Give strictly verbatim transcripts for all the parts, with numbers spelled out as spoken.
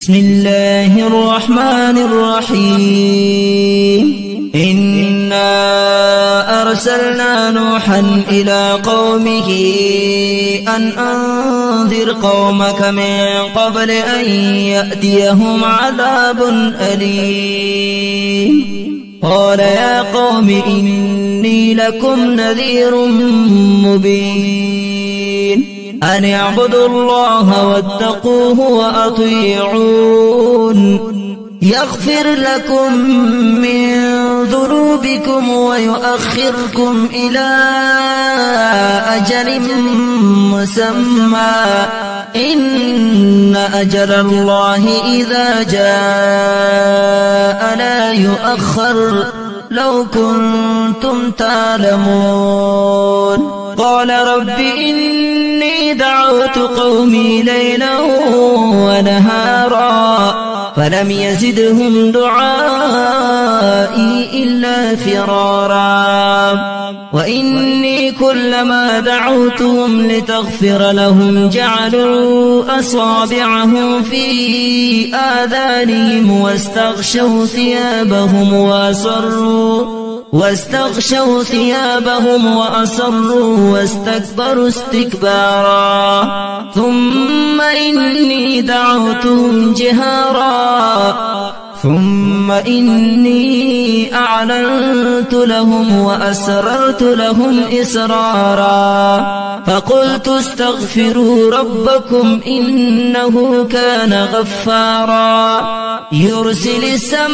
بسم الله الرحمن الرحيم. إنا أرسلنا نوحا إلى قومه أن أنذر قومك من قبل أن يأتيهم عذاب أليم. قال يا قوم إني لكم نذير مبين أن اعبدوا الله واتقوه وأطيعون يغفر لكم من ذنوبكم ويؤخركم إلى أجل مسمى إن أجل الله إذا جاء لا يؤخر لو كنتم تعلمون. قال رب إني دعوت قومي ليلا ونهارا فلم يزدهم دعائي إلا فرارا وإني كلما دعوتهم لتغفر لهم جعلوا أصابعهم في آذانهم واستغشوا ثيابهم وأصروا واستغشوا ثيابهم وأصروا واستكبروا استكبارا ثم إني دعوتهم جهارا ثم إني أعلنت لهم وأسررت لهم إسرارا فقلت استغفروا ربكم إنه كان غفارا يرسل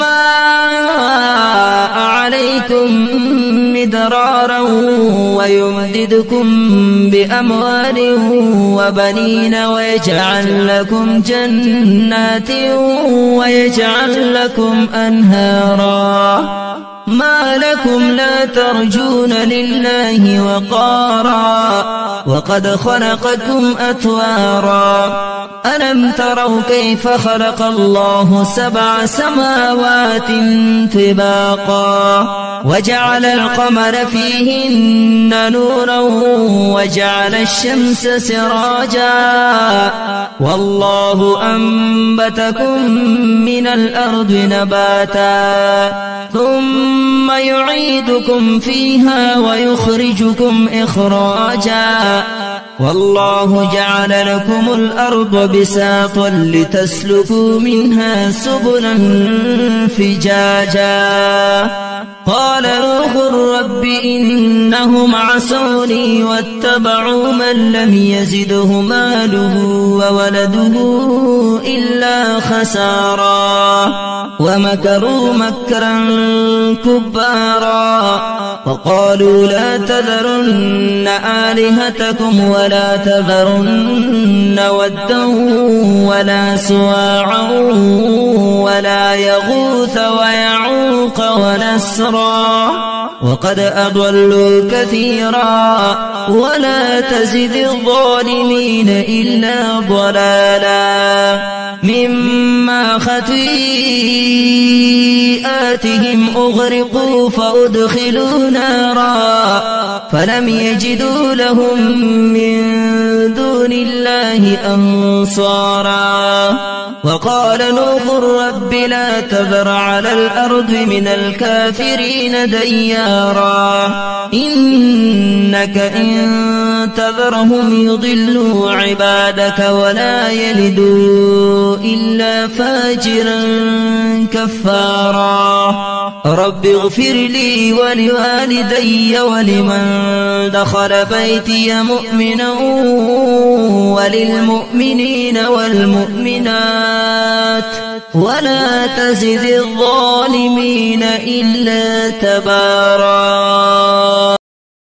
السماء عليكم مدرارا ويمددكم بأموال وبنين ويجعل لكم جنات ويجعل لكم أنهارا ما لكم لا ترجون لله وقارا وقد خلقكم أطوارا ألم تروا كيف خلق الله سبع سماوات طباقا وجعل القمر فيهن نورا وجعل الشمس سراجا والله أنبتكم من الأرض نباتا ثم يعيدكم فيها ويخرجكم إخراجا والله جعل لكم الأرض بساطا لتسلكوا منها سبلا فجاجا. قال نوح رب إنهم عصوني واتبعوا من لم يزده ماله وولده إلا خسارا ومكروا مكرا كبارا وقالوا لا تذرن آلهتكم ولا تذرن ودا ولا سواعا ولا يغوث ويعوق ونسرا وقد أضلوا كثيرا ولا تزد الظالمين إلا ضلالا مما خطيئاتهم أغرقوا فأدخلوا نارا فلم يجدوا لهم من دون الله أنصارا. وقال نوح رب لا تذر على الأرض من الكافرين ديارا إنك إن تذرهم يضلوا عبادك ولا يلدوا إلا فاجرا كفارا. رب اغفر لي ولوالدي ولمن دخل بيتي مؤمنا وللمؤمنين والمؤمنات ولا تزد الظالمين إلا تبارا.